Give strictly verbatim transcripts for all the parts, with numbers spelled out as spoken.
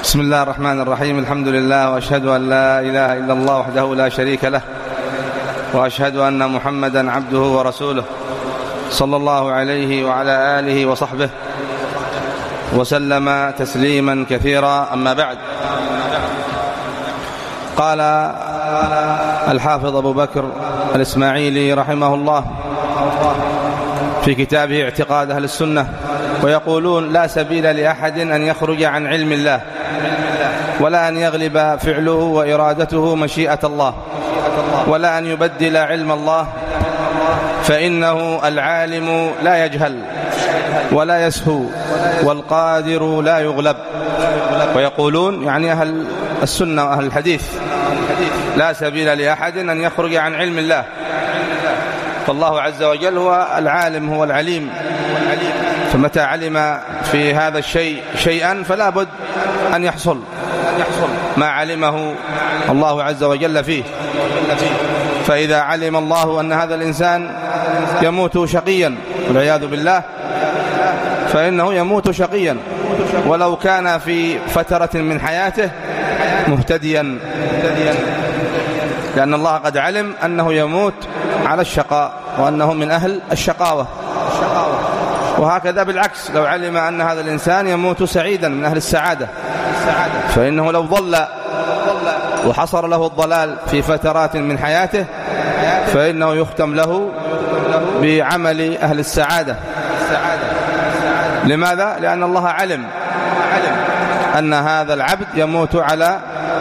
بسم الله الرحمن الرحيم. الحمد لله، وأشهد أن لا إله إلا الله وحده لا شريك له، وأشهد أن محمدا عبده ورسوله صلى الله عليه وعلى آله وصحبه وسلم تسليما كثيرا. أما بعد، قال الحافظ أبو بكر الإسماعيلي رحمه الله في كتابه اعتقاد أهل السنة، ويقولون: لا سبيل لأحد أن يخرج عن علم الله، ولا أن يغلب فعله وإرادته مشيئة الله، ولا أن يبدل علم الله، فإنه العالم لا يجهل ولا يسهو، والقادر لا يغلب. ويقولون يعني أهل السنة وأهل الحديث: لا سبيل لأحد أن يخرج عن علم الله، فالله عز وجل هو العالم، هو العليم، فمتى علم في هذا الشيء شيئا فلا بد أن يحصل ما علمه الله عز وجل فيه. فإذا علم الله أن هذا الإنسان يموت شقيا والعياذ بالله، فإنه يموت شقيا، ولو كان في فترة من حياته مهتديا، لأن الله قد علم أنه يموت على الشقاء، وأنه من أهل الشقاوة. وهكذا بالعكس، لو علم أن هذا الإنسان يموت سعيدا من أهل السعادة، فإنه لو ضل وحصر له الضلال في فترات من حياته فإنه يختم له بعمل أهل السعادة. لماذا؟ لأن الله علم أن هذا العبد يموت على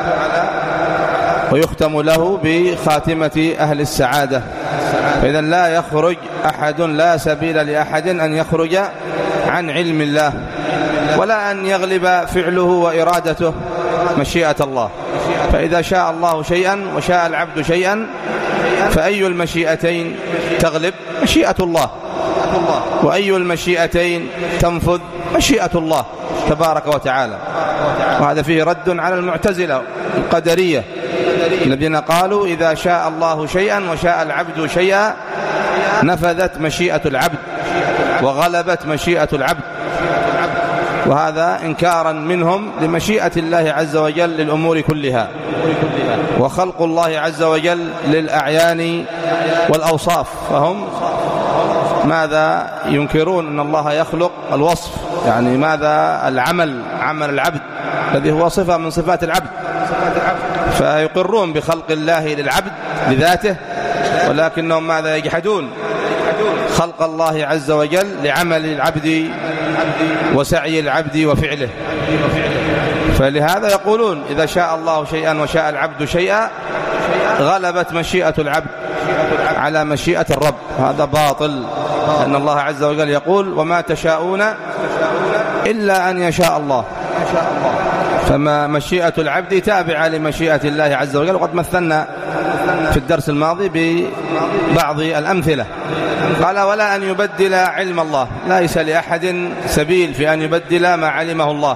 ويختم له بخاتمة أهل السعادة. فإذا لا يخرج أحد، لا سبيل لأحد أن يخرج عن علم الله، ولا أن يغلب فعله وإرادته مشيئة الله. فإذا شاء الله شيئا وشاء العبد شيئا، فأي المشيئتين تغلب؟ مشيئة الله. وأي المشيئتين تنفذ؟ مشيئة الله تبارك وتعالى. وهذا فيه رد على المعتزلة القدرية الذين قالوا: إذا شاء الله شيئا وشاء العبد شيئا نفذت مشيئة العبد وغلبت مشيئة العبد. وهذا إنكارا منهم لمشيئة الله عز وجل للأمور كلها، وخلق الله عز وجل للأعيان والأوصاف. فهم ماذا ينكرون؟ أن الله يخلق الوصف، يعني ماذا العمل، عمل العبد الذي هو صفة من صفات العبد، فيقرون بخلق الله للعبد لذاته، ولكنهم ماذا يجحدون؟ خلق الله عز وجل لعمل العبد وسعي العبد وفعله. فلهذا يقولون: إذا شاء الله شيئا وشاء العبد شيئا غلبت مشيئة العبد على مشيئة الرب. هذا باطل، لأن الله عز وجل يقول: وما تشاءون إلا أن يشاء الله. فما مشيئة العبد تابعة لمشيئة الله عز وجل. وقد مثلنا في الدرس الماضي ببعض الأمثلة. قال: ولا أن يبدل علم الله، ليس لأحد سبيل في أن يبدل ما علمه الله،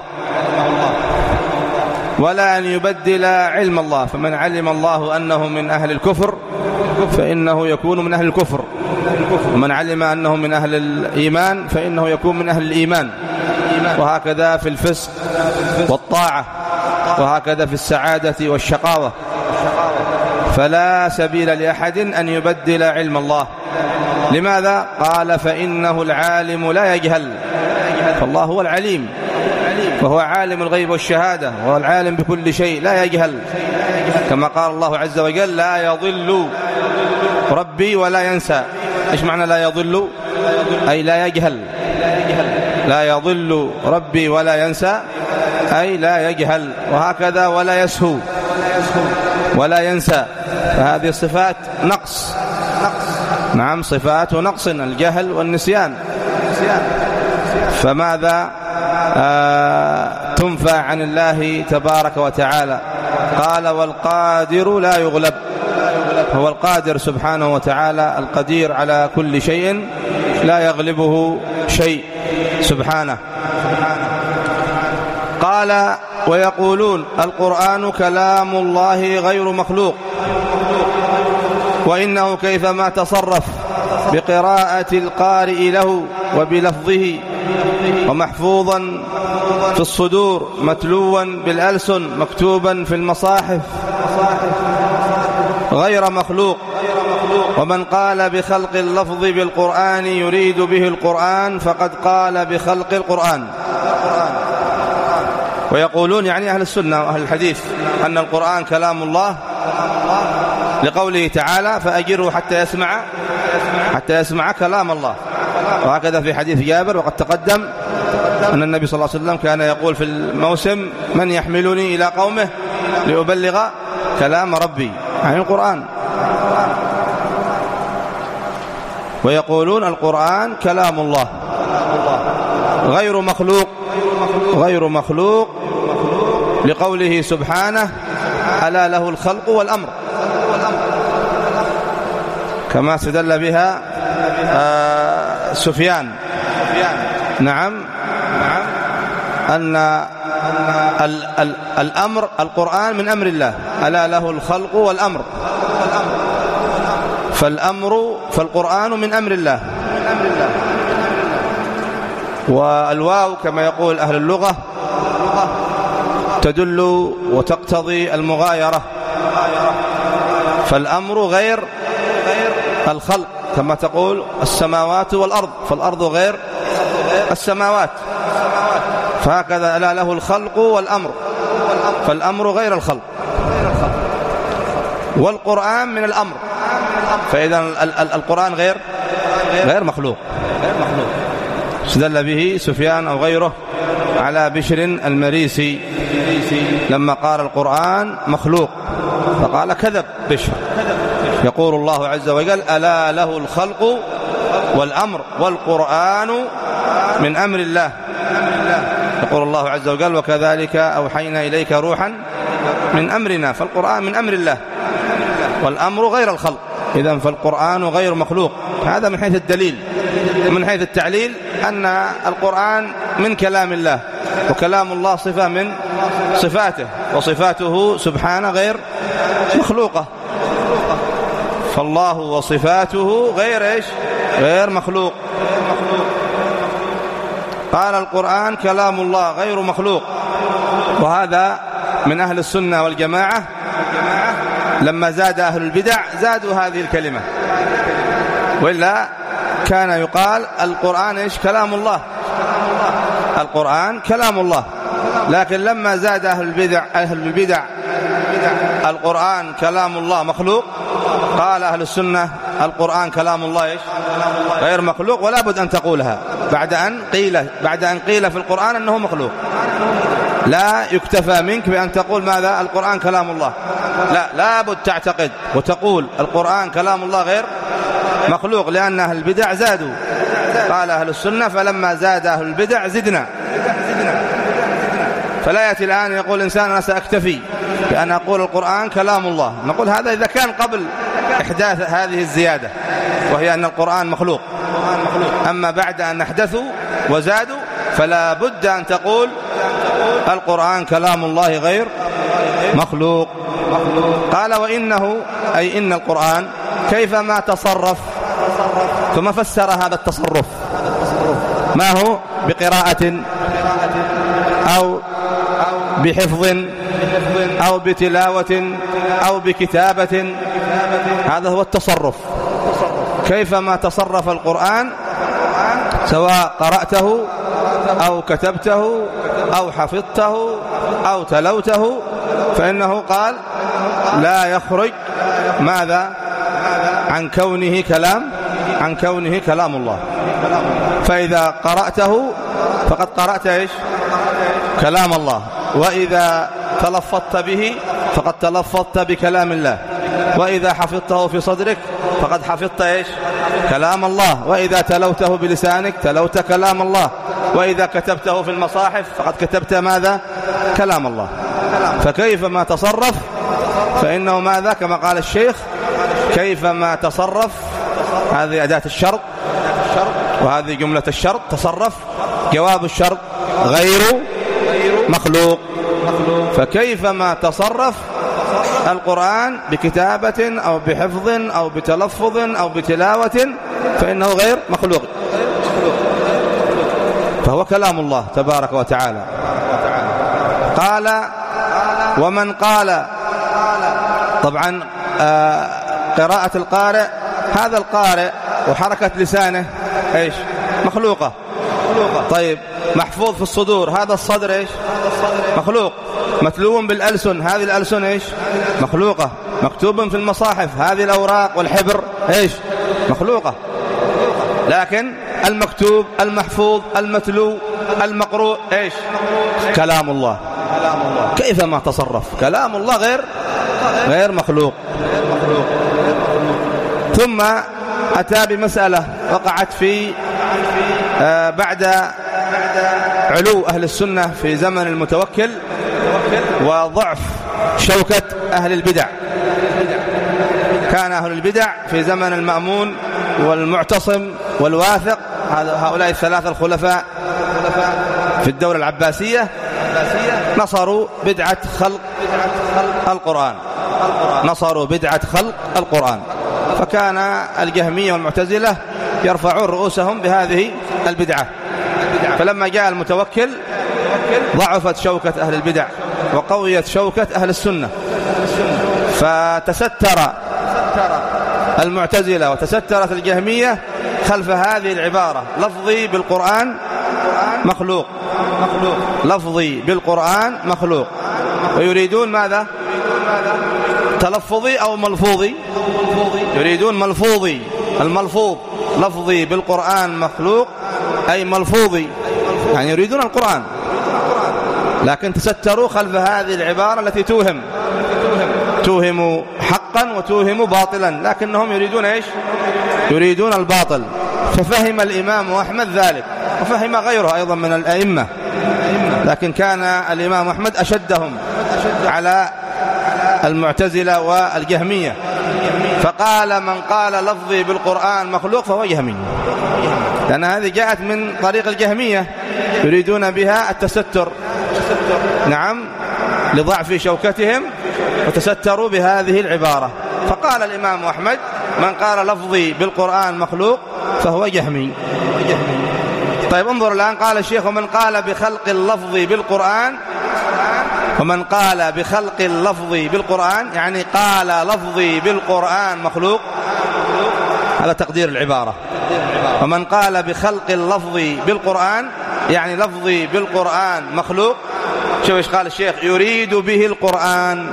ولا أن يبدل علم الله. فمن علم الله أنه من أهل الكفر فإنه يكون من أهل الكفر، ومن علم أنه من أهل الإيمان فإنه يكون من أهل الإيمان. وهكذا في الفسق والطاعة، وهكذا في السعادة والشقاوة. فلا سبيل لأحد أن يبدل علم الله. لماذا؟ قال: فإنه العالم لا يجهل، فالله هو العليم، وهو عالم الغيب والشهادة، وهو العالم بكل شيء، لا يجهل. كما قال الله عز وجل: لا يضل ربي ولا ينسى. إيش معنى لا يضل؟ أي لا يجهل. لا يضل ربي ولا ينسى، أي لا يجهل. وهكذا ولا يسهو ولا ينسى. فهذه صفات نقص. نعم، صفات نقص، الجهل والنسيان. فماذا آه تنفى عن الله تبارك وتعالى؟ قال: والقادر لا يغلب. هو القادر سبحانه وتعالى، القدير على كل شيء، لا يغلبه شيء سبحانه. قال: ويقولون القرآن كلام الله غير مخلوق، وإنه كيفما تصرف بقراءة القارئ له وبلفظه ومحفوظا في الصدور متلوا بالألسن مكتوبا في المصاحف غير مخلوق. ومن قال بخلق اللفظ بالقرآن يريد به القرآن فقد قال بخلق القرآن. ويقولون يعني أهل السنة وأهل الحديث أن القرآن كلام الله لقوله تعالى فأجره حتى يسمع حتى يسمع كلام الله. وهكذا في حديث جابر وقد تقدم أن النبي صلى الله عليه وسلم كان يقول في الموسم من يحملني إلى قومه لأبلغ كلام ربي عن القرآن. ويقولون القرآن كلام الله غير مخلوق غير مخلوق لقوله سبحانه ألا له الخلق والأمر، كما استدل بها آه سفيان نعم أن ال ال الأمر القرآن من أمر الله، ألا له الخلق والأمر، فالأمر فالقرآن من أمر الله. والواو كما يقول أهل اللغة تدل وتقتضي المغايرة، فالأمر غير الخلق كما تقول السماوات والأرض، فالأرض غير السماوات، فهكذا ألا له الخلق والأمر، فالأمر غير الخلق، والقرآن من الأمر، فإذا القرآن غير غير مخلوق. استدل به سفيان أو غيره على بشر المريسي لما قال القرآن مخلوق، فقال كذب بشر. يقول الله عز وجل ألا له الخلق والأمر والقرآن من أمر الله. يقول الله عز وجل وكذلك أوحينا إليك روحا من أمرنا، فالقرآن من أمر الله والأمر غير الخلق، إذن فالقرآن غير مخلوق. هذا من حيث الدليل. من حيث التعليل أن القرآن من كلام الله، وكلام الله صفة من صفاته، وصفاته سبحانه غير مخلوقة، فالله وصفاته غير إيش؟ غير مخلوق. قال القرآن كلام الله غير مخلوق، وهذا من أهل السنة والجماعة. لما زاد أهل البدع زادوا هذه الكلمة، وإلا كان يقال القرآن إيش؟ كلام الله، القرآن كلام الله. لكن لما زاد أهل البدع أهل البدع القرآن كلام الله مخلوق، قال أهل السنة القرآن كلام الله إيش؟ غير مخلوق، ولا بد أن تقولها بعد أن قيل بعد أن قيل في القرآن أنه مخلوق. لا يكتفى منك بأن تقول ماذا؟ القرآن كلام الله، لا لا بد تعتقد وتقول القرآن كلام الله غير مخلوق، لأن أهل البدع زادوا. قال أهل السنة فلما زاد أهل البدع زدنا. فلا يأتي الآن يقول إنسان أنا سأكتفي بأن أقول القرآن كلام الله، نقول هذا إذا كان قبل إحداث هذه الزيادة وهي أن القرآن مخلوق. أما بعد أن أحدثوا وزادوا فلا بد أن تقول القرآن كلام الله غير مخلوق. قال وإنه أي إن القرآن كيفما تصرف، ثم فسر هذا التصرف ما هو؟ بقراءة أو بحفظ أو بتلاوة أو بكتابة، هذا هو التصرف. كيفما تصرف القرآن سواء قرأته أو كتبته أو حفظته أو تلوته، فإنه قال لا يخرج ماذا؟ عن كونه كلام عن كونه كلام الله. فإذا قرأته فقد قرأت إيش؟ كلام الله، وإذا تلفظت به فقد تلفظت بكلام الله، وإذا حفظته في صدرك فقد حفظت إيش؟ كلام الله، وإذا تلوته بلسانك تلوت كلام الله، وإذا كتبته في المصاحف فقد كتبت ماذا؟ كلام الله. فكيفما تصرف فإنه ماذا؟ كما قال الشيخ كيفما تصرف، هذه أداة الشرط وهذه جملة الشرط، تصرف جواب الشرط غير مخلوق. فكيفما تصرف القرآن بكتابة أو بحفظ أو بتلفظ أو بتلاوة فإنه غير مخلوق. فهو كلام الله تبارك وتعالى. قال ومن قال، طبعا قراءة القارئ، هذا القارئ وحركة لسانه ايش؟ مخلوقة. طيب محفوظ في الصدور، هذا الصدر ايش؟ مخلوق. متلو بالألسن، هذه الألسن ايش؟ مخلوقة. مكتوب في المصاحف، هذه الأوراق والحبر ايش؟ مخلوقة. لكن المكتوب المحفوظ المتلو المقروء ايش؟ كلام الله. كيف ما تصرف، كلام الله غير غير مخلوق. ثم أتى بمسألة وقعت في آه بعد علو أهل السنة في زمن المتوكل وضعف شوكة أهل البدع. كان أهل البدع في زمن المأمون والمعتصم والواثق، هؤلاء الثلاثة الخلفاء في الدولة العباسية، نصروا بدعة خلق القرآن نصروا بدعة خلق القرآن فكان الجهمية والمعتزلة يرفعون رؤوسهم بهذه البدعة. فلما جاء المتوكل ضعفت شوكة أهل البدع وقويت شوكة أهل السنة، فتستر المعتزلة وتسترت الجهمية خلف هذه العبارة: لفظي بالقرآن مخلوق لفظي بالقرآن مخلوق. ويريدون ماذا؟ تلفظي أو ملفوظي؟ يريدون ملفوظي. الملفوظ لفظي بالقرآن مخلوق أي ملفوظي، يعني يريدون القرآن، لكن تستروا خلف هذه العبارة التي توهم توهم حقا وتوهم باطلا، لكنهم يريدون إيش؟ يريدون الباطل. ففهم الإمام أحمد ذلك، وفهم غيره أيضا من الأئمة، لكن كان الإمام أحمد أشدهم على المعتزلة والجهمية، فقال: من قال لفظي بالقرآن مخلوق فهو جهمي، لأن هذه جاءت من طريق الجهمية يريدون بها التستر، نعم، لضعف شوكتهم وتستروا بهذه العبارة. فقال الإمام أحمد: من قال لفظي بالقرآن مخلوق فهو جهمي. طيب انظر الآن، قال الشيخ: ومن قال بخلق اللفظ بالقرآن ومن قال بخلق اللفظ بالقرآن يعني قال لفظي بالقرآن مخلوق، هذا تقدير العبارة. ومن قال بخلق اللفظ بالقرآن يعني لفظي بالقرآن مخلوق. شوف ايش قال الشيخ: يريد به القرآن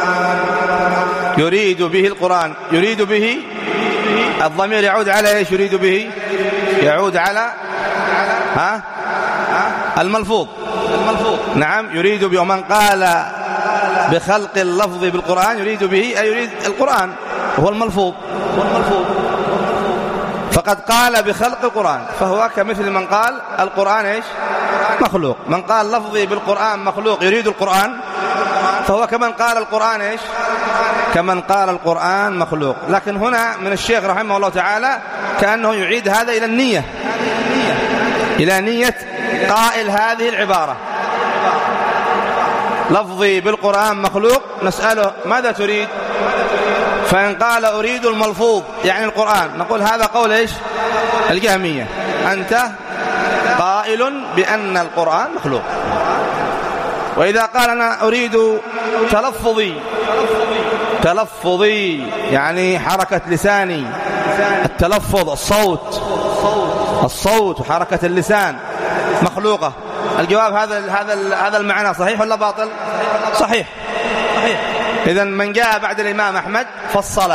يريد به القرآن يريد به، الضمير يعود على ايش؟ يريد به يعود على ها الملفوظ الملفوظ نعم، يريد به. ومن قال بخلق اللفظ بالقرآن يريد به أي يريد القرآن وهو الملفوظ فقد قال بخلق القرآن، فهو كمثل من قال القرآن ايش؟ مخلوق. من قال لفظي بالقرآن مخلوق يريد القرآن، فهو كمن قال القرآن ايش؟ كمن قال القرآن مخلوق. لكن هنا من الشيخ رحمه الله تعالى كأنه يعيد هذا إلى النية إلى نية قائل هذه العبارة: لفظي بالقرآن مخلوق، نسأله: ماذا تريد؟ فإن قال أريد الملفوظ يعني القرآن، نقول هذا قول ايش؟ الجهمية، أنت قائل بأن القرآن مخلوق. وإذا قال أنا أريد تلفظي تلفظي يعني حركة لساني، التلفظ الصوت الصوت وحركة اللسان مخلوقة، الجواب هذا هذا هذا المعنى صحيح ولا باطل؟ صحيح صحيح. إذن من جاء بعد الإمام أحمد فصل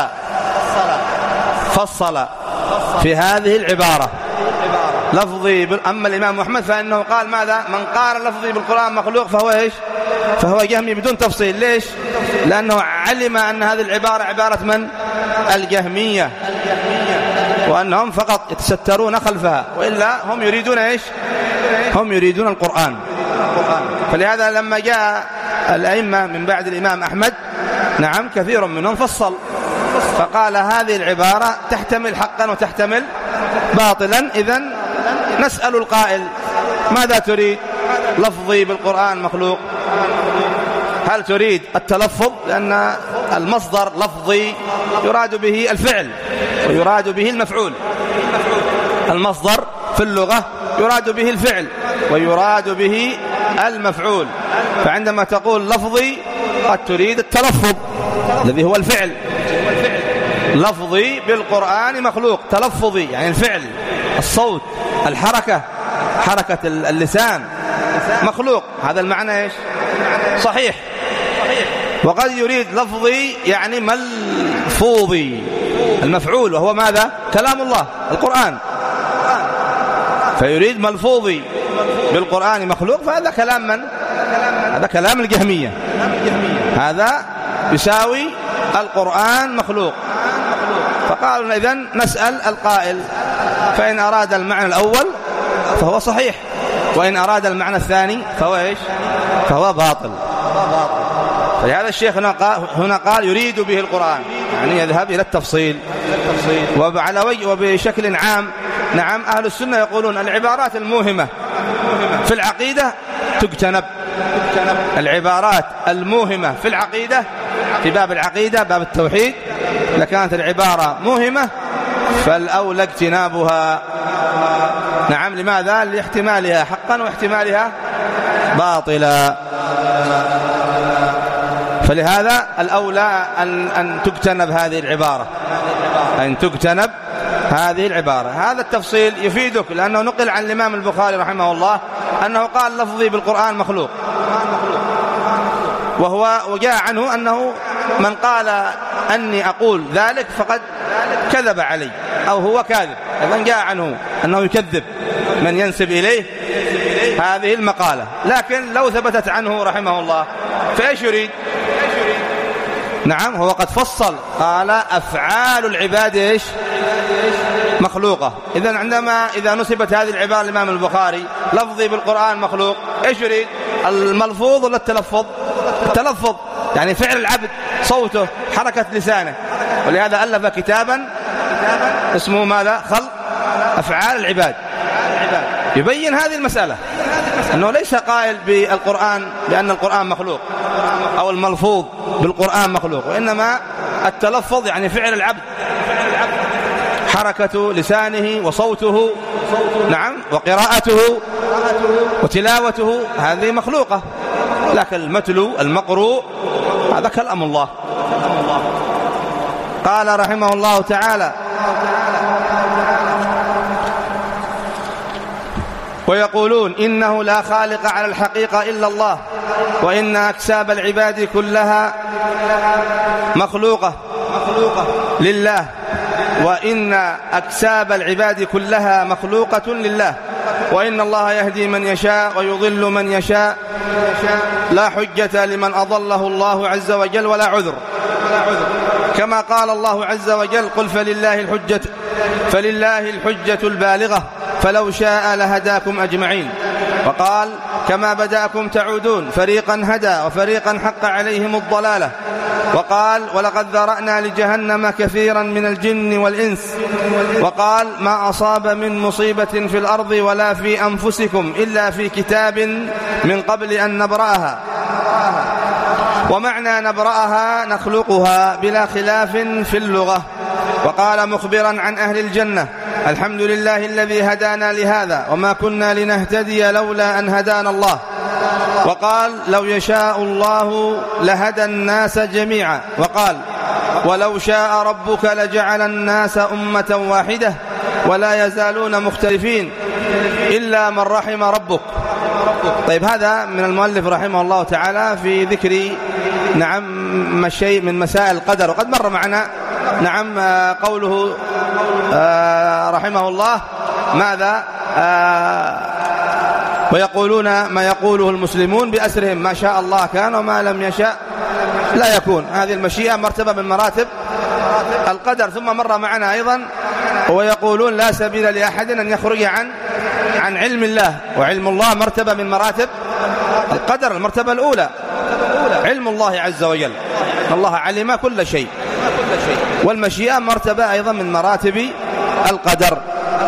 فصل في هذه العبارة لفظي. أما الإمام أحمد فإنه قال ماذا؟ من قال لفظي بالقرآن مخلوق فهو إيش؟ فهو جهمي بدون تفصيل. ليش؟ لأنه علم أن هذه العبارة عبارة من؟ الجهمية، وأنهم فقط يتسترون خلفها، وإلا هم يريدون إيش؟ هم يريدون القرآن. فلهذا لما جاء الأئمة من بعد الإمام أحمد، نعم، كثير منهم فصل فقال هذه العبارة تحتمل حقا وتحتمل باطلا. إذن نسأل القائل: ماذا تريد؟ لفظي بالقرآن مخلوق، هل تريد التلفظ؟ لأن المصدر لفظي يراد به الفعل ويراد به المفعول. المصدر في اللغة يراد به الفعل ويراد به المفعول. فعندما تقول لفظي قد تريد التلفظ الذي هو الفعل. لفظي بالقرآن مخلوق، تلفظي يعني الفعل، الصوت، الحركة، حركة اللسان مخلوق. هذا المعنى إيش؟ صحيح. وقد يريد لفظي يعني ملفوظي، المفعول، وهو ماذا؟ كلام الله القرآن. فيريد ملفوظي بالقرآن مخلوق، فهذا كلام من؟ هذا كلام الجهمية. هذا يساوي القرآن مخلوق. فقالوا إذن نسأل القائل، فإن أراد المعنى الأول فهو صحيح، وإن أراد المعنى الثاني فهو إيش؟ فهو باطل. فلهذا الشيخ هنا قال يريد به القرآن، يعني يذهب إلى التفصيل. وعلى وجه وبشكل عام، نعم، أهل السنة يقولون العبارات الموهمة في العقيدة تجتنب. العبارات الموهمة في العقيدة، في باب العقيدة، باب التوحيد، لكانت العبارة موهمة فالأولى اجتنابها. نعم، لماذا؟ لاحتمالها حقا واحتمالها باطلا. فلهذا الأولى أن, أن تجتنب هذه العبارة، أن تجتنب هذه العبارة. هذا التفصيل يفيدك، لأنه نقل عن الإمام البخاري رحمه الله أنه قال لفظي بالقرآن مخلوق، وهو وجاء عنه أنه من قال أني أقول ذلك فقد كذب علي أو هو كاذب. أيضا جاء عنه أنه يكذب من ينسب إليه هذه المقالة. لكن لو ثبتت عنه رحمه الله فإيش يريد؟ نعم، هو قد فصل، قال أفعال العباد إيش؟ مخلوقة. إذن عندما إذا نسبت هذه العبارة الإمام البخاري لفظي بالقرآن مخلوق، إيش يريد؟ الملفوظ ولا التلفظ؟ التلفظ يعني فعل العبد، صوته، حركة لسانه. ولهذا ألف كتابا اسمه ماذا؟ خلق أفعال العباد، يبين هذه المسألة، أنه ليس قائل بالقرآن بأن القرآن مخلوق أو الملفوظ بالقرآن مخلوق، وإنما التلفظ يعني فعل العبد، حركة لسانه وصوته، نعم، وقراءته وتلاوته، هذه مخلوقة. لكن المتلو المقروء هذا كلام الله. قال رحمه الله تعالى: ويقولون إنه لا خالق على الحقيقة إلا الله، وإن أكساب العباد كلها مخلوقة لله، وإن أكساب العباد كلها مخلوقة لله، وإن الله يهدي من يشاء ويضل من يشاء، لا حجة لمن أضله الله عز وجل ولا عذر. كما قال الله عز وجل: قل فلله الحجة فلله الحجة البالغة فلو شاء لهداكم أجمعين. وقال: كما بدأكم تعودون، فريقا هدى وفريقا حق عليهم الضلالة. وقال: ولقد ذرأنا لجهنم كثيرا من الجن والإنس. وقال: ما أصاب من مصيبة في الأرض ولا في أنفسكم إلا في كتاب من قبل أن نبرأها. ومعنى نبرأها نخلقها بلا خلاف في اللغة. وقال مخبرا عن أهل الجنة: الحمد لله الذي هدانا لهذا وما كنا لنهتدي لولا أن هدانا الله. وقال: لو يشاء الله لهدى الناس جميعا. وقال: ولو شاء ربك لجعل الناس أمة واحدة ولا يزالون مختلفين إلا من رحم ربك. طيب، هذا من المؤلف رحمه الله تعالى في ذكر نعم شيء من مسائل القدر. وقد مر معنا نعم قوله رحمه الله ماذا؟ ويقولون ما يقوله المسلمون بأسرهم: ما شاء الله كان وما لم يشاء لا يكون. هذه المشيئة مرتبة من مراتب القدر. ثم مر معنا أيضا: ويقولون لا سبيل لأحد أن يخرج عن عن علم الله، وعلم الله مرتبة من مراتب القدر. المرتبة الأولى علم الله عز وجل، الله علم كل شيء. والمشيئة مرتبة أيضا من مراتب القدر.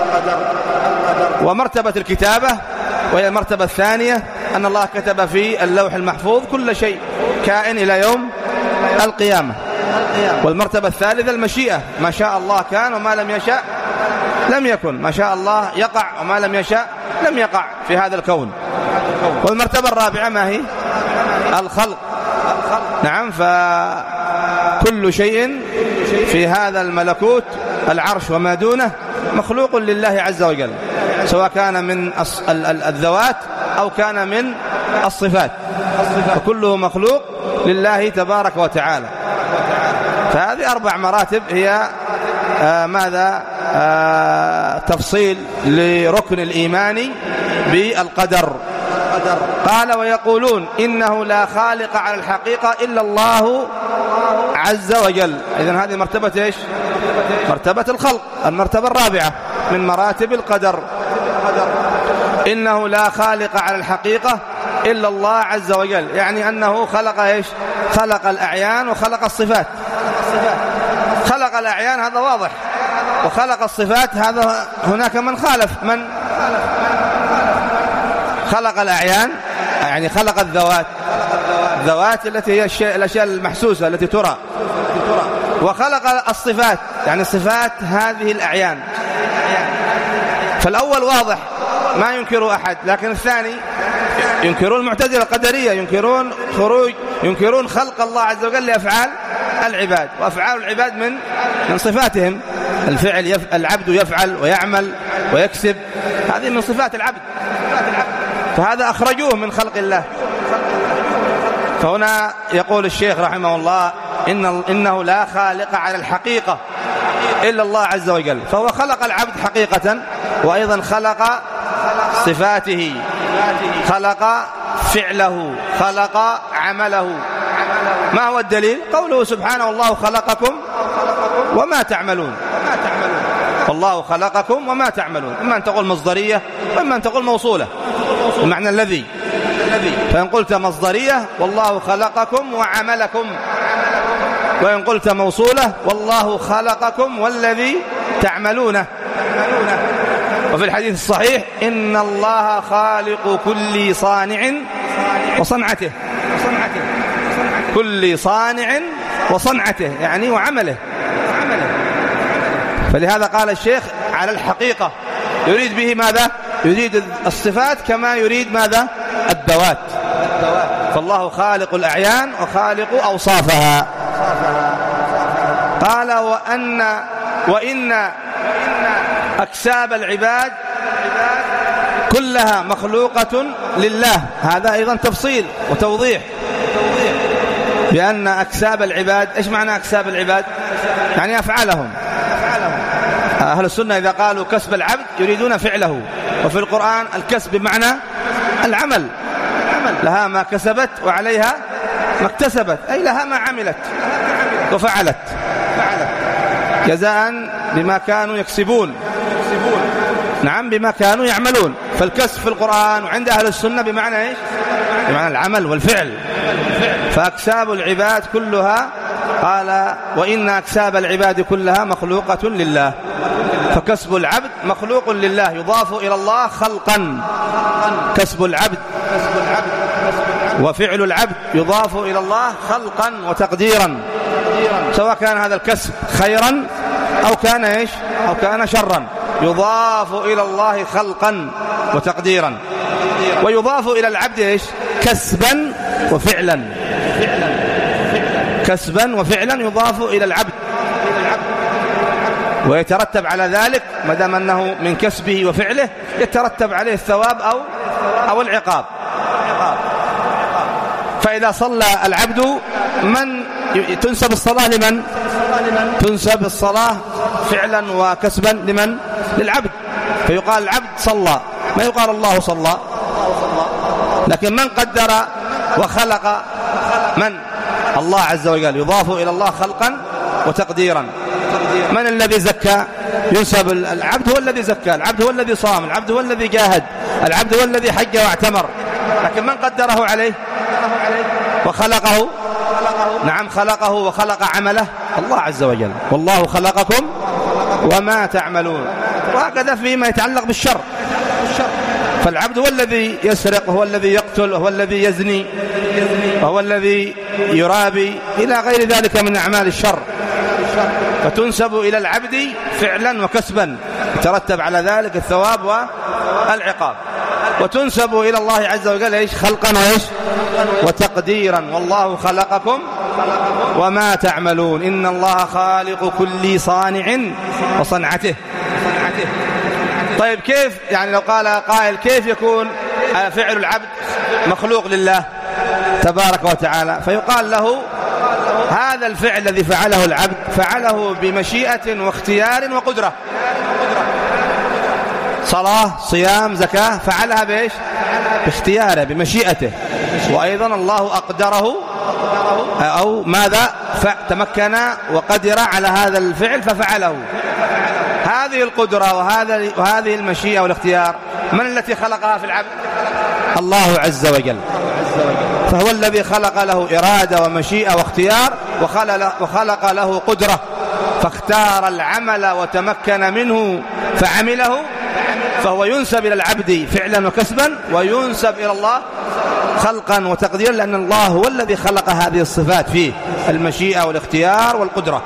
ومرتبة الكتابة وهي المرتبة الثانية، أن الله كتب في اللوح المحفوظ كل شيء كائن إلى يوم القيامة. والمرتبة الثالثة المشيئة، ما شاء الله كان وما لم يشاء لم يكن، ما شاء الله يقع وما لم يشاء لم يقع في هذا الكون. والمرتبة الرابعة ما هي؟ الخلق. نعم، فكل شيء في هذا الملكوت العرش وما دونه مخلوق لله عز وجل، سواء كان من الذوات أو كان من الصفات، فكله مخلوق لله تبارك وتعالى. فهذه أربع مراتب هي آه ماذا آه تفصيل لركن الإيمان بالقدر. قال ويقولون إنه لا خالق على الحقيقة إلا الله عز وجل. إذن هذه مرتبة إيش؟ مرتبة الخلق، المرتبة الرابعة من مراتب القدر. إنه لا خالق على الحقيقة إلا الله عز وجل، يعني أنه خلق إيش؟ خلق الأعيان وخلق الصفات. خلق الأعيان هذا واضح، وخلق الصفات هذا هناك من خالف. من خلق الأعيان يعني خلق الذوات، الذوات التي هي الأشياء المحسوسة التي ترى، وخلق الصفات يعني صفات هذه الأعيان. فالأول واضح ما ينكر أحد، لكن الثاني ينكرون المعتزلة القدرية، ينكرون خروج ينكرون خلق الله عز وجل لأفعال العباد، وأفعال العباد من من صفاتهم. الفعل يف... العبد يفعل ويعمل ويكسب، هذه من صفات العبد، فهذا أخرجوه من خلق الله. فهنا يقول الشيخ رحمه الله إن إنه لا خالق على الحقيقة إلا الله عز وجل، فهو خلق العبد حقيقة، وأيضا خلق صفاته، خلق فعله، خلق عمله. ما هو الدليل؟ قوله سبحانه والله خلقكم وما تعملون. والله خلقكم وما تعملون، إما أن تقول مصدرية وإما أن تقول موصولة بمعنى الذي. فإن قلت مصدرية والله خلقكم وعملكم، وإن قلت موصولة والله خلقكم والذي تعملونه. وفي الحديث الصحيح إن الله خالق كل صانع وصنعته، كل صانع وصنعته يعني وعمله. فلهذا قال الشيخ على الحقيقة، يريد به ماذا؟ يريد الصفات كما يريد ماذا؟ الذوات. فالله خالق الأعيان وخالق أوصافها. قال وأن وإن أكساب العباد كلها مخلوقة لله. هذا أيضا تفصيل وتوضيح بأن أكساب العباد، إيش معنى أكساب العباد؟ يعني أفعالهم. أهل السنة إذا قالوا كسب العبد يريدون فعله، وفي القرآن الكسب بمعنى العمل، لها ما كسبت وعليها ما اكتسبت، أي لها ما عملت وفعلت جزاء بما كانوا يكسبون. نعم، بما كانوا يعملون. فالكسب في القرآن وعند أهل السنة بمعنى إيش؟ بمعنى العمل والفعل. فأكساب العباد كلها، قال وإن أكساب العباد كلها مخلوقة لله. فكسب العبد مخلوق لله، يضاف إلى الله خلقا. كسب العبد وفعل العبد يضاف إلى الله خلقا وتقديرا، سواء كان هذا الكسب خيرا أو كان إيش أو كان شرا، يضاف إلى الله خلقا وتقديرا. ويضاف إلى العبد إيش؟ كسبا وفعلا، كسبا وفعلا يضاف إلى العبد، ويترتب على ذلك ما دام أنه من كسبه وفعله يترتب عليه الثواب أو أو العقاب. فإذا صلى العبد من تنسب الصلاة لمن؟ تنسب الصلاة فعلا وكسبا لمن؟ للعبد. فيقال العبد صلى، ما يقال الله صلى. لكن من قدر وخلق؟ من؟ الله عز وجل، يضاف إلى الله خلقا وتقديرا. من الذي زكى؟ ينسب العبد هو الذي زكى، العبد هو الذي صام، العبد هو الذي جاهد، العبد هو الذي حج واعتمر. لكن من قدره عليه وخلقه؟ نعم، خلقه وخلق عمله الله عز وجل. والله خلقكم وما تعملون. وهكذا فيما يتعلق بالشر. فالعبد هو الذي يسرق، وهو الذي يقتل، وهو الذي يزني، وهو الذي يرابي، إلى غير ذلك من أعمال الشر. فتنسب إلى العبد فعلا وكسبا. يترتب على ذلك الثواب والعقاب. وتنسب إلى الله عز وجل إيش؟ خلقا وإيش؟ وتقديرا. والله خلقكم وما تعملون إن الله خالق كل صانع وصنعته. طيب كيف يعني لو قال قائل كيف يكون فعل العبد مخلوق لله تبارك وتعالى؟ فيقال له هذا الفعل الذي فعله العبد فعله بمشيئة واختيار وقدرة. صلاة صيام زكاة فعلها بإيش؟ باختياره بمشيئته. وأيضا الله أقدره أو ماذا فتمكن وقدر على هذا الفعل ففعله. هذه القدرة وهذا وهذه المشيئة والاختيار من التي خلقها في العبد؟ الله عز وجل. فهو الذي خلق له إرادة ومشيئة واختيار وخلق له قدرة فاختار العمل وتمكن منه فعمله. فهو ينسب إلى العبد فعلا وكسبا وينسب إلى الله خلقا وتقديرا لأن الله هو الذي خلق هذه الصفات فيه المشيئة والاختيار والقدرة.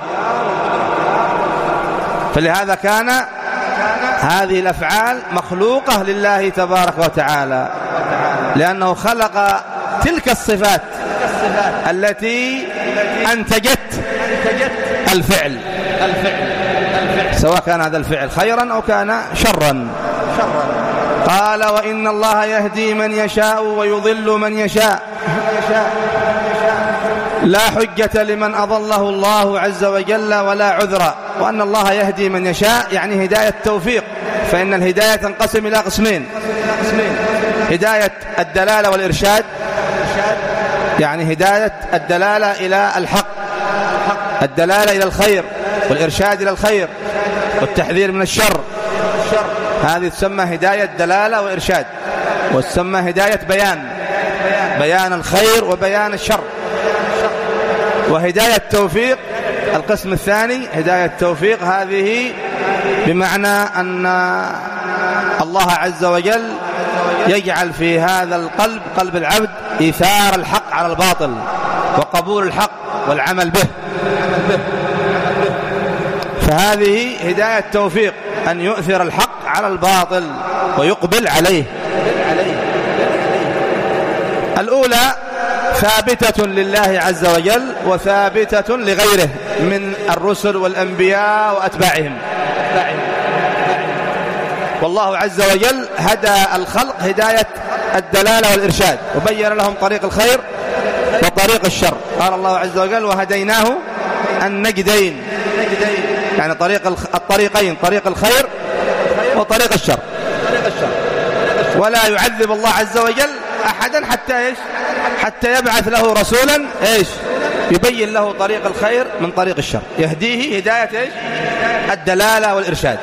فلهذا كان هذه الأفعال مخلوقة لله تبارك وتعالى لأنه خلق تلك الصفات التي أنتجت الفعل سواء كان هذا الفعل خيرا أو كان شرا. قال وإن الله يهدي من يشاء ويضل من يشاء لا حجة لمن أضله الله عز وجل ولا عذر. وأن الله يهدي من يشاء يعني هداية توفيق. فإن الهداية تنقسم إلى قسمين: هداية الدلالة والإرشاد يعني هداية الدلالة إلى الحق، الدلالة إلى الخير والإرشاد إلى الخير والتحذير من الشر. هذه تسمى هداية دلالة وإرشاد. وتسمى هداية بيان، بيان الخير وبيان الشر. وهداية توفيق القسم الثاني هداية توفيق، هذه بمعنى أن الله عز وجل يجعل في هذا القلب قلب العبد إيثار الحق على الباطل وقبول الحق والعمل به. فهذه هداية توفيق أن يؤثر الحق على الباطل ويقبل عليه. الأولى ثابتة لله عز وجل وثابتة لغيره من الرسل والأنبياء وأتباعهم. والله عز وجل هدى الخلق هداية الدلالة والإرشاد وبين لهم طريق الخير وطريق الشر. قال الله عز وجل وهديناه النجدين يعني طريق الطريقين، طريق الخير وطريق الشر. ولا يعذب الله عز وجل أحدا حتى إيش؟ حتى يبعث له رسولا إيش؟ يبين له طريق الخير من طريق الشر، يهديه هداية إيش؟ الدلالة والإرشاد.